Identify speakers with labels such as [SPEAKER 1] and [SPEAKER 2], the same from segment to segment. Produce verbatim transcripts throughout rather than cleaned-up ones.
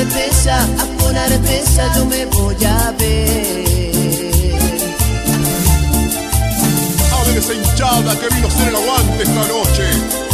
[SPEAKER 1] arpesa, a con arpesa yo me voy a ver.
[SPEAKER 2] A ver esa hinchada que vino a hacer el aguante esta noche.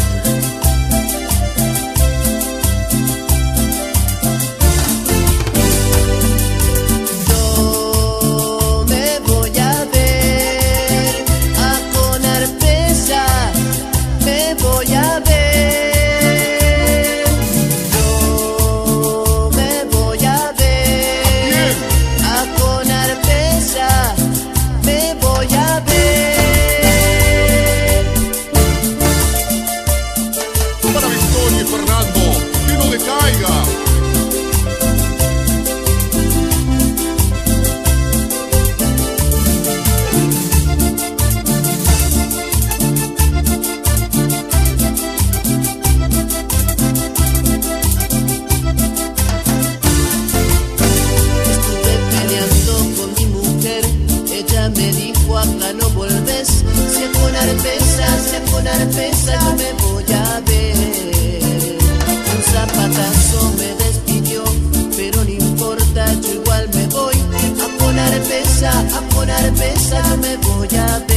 [SPEAKER 1] Me dijo acá no volvés, si a con arpesa, si a con arpesa yo me voy a ver. Un zapatazo me despidió, pero no importa, yo igual me voy. A con arpesa, a con arpesa yo me voy a ver.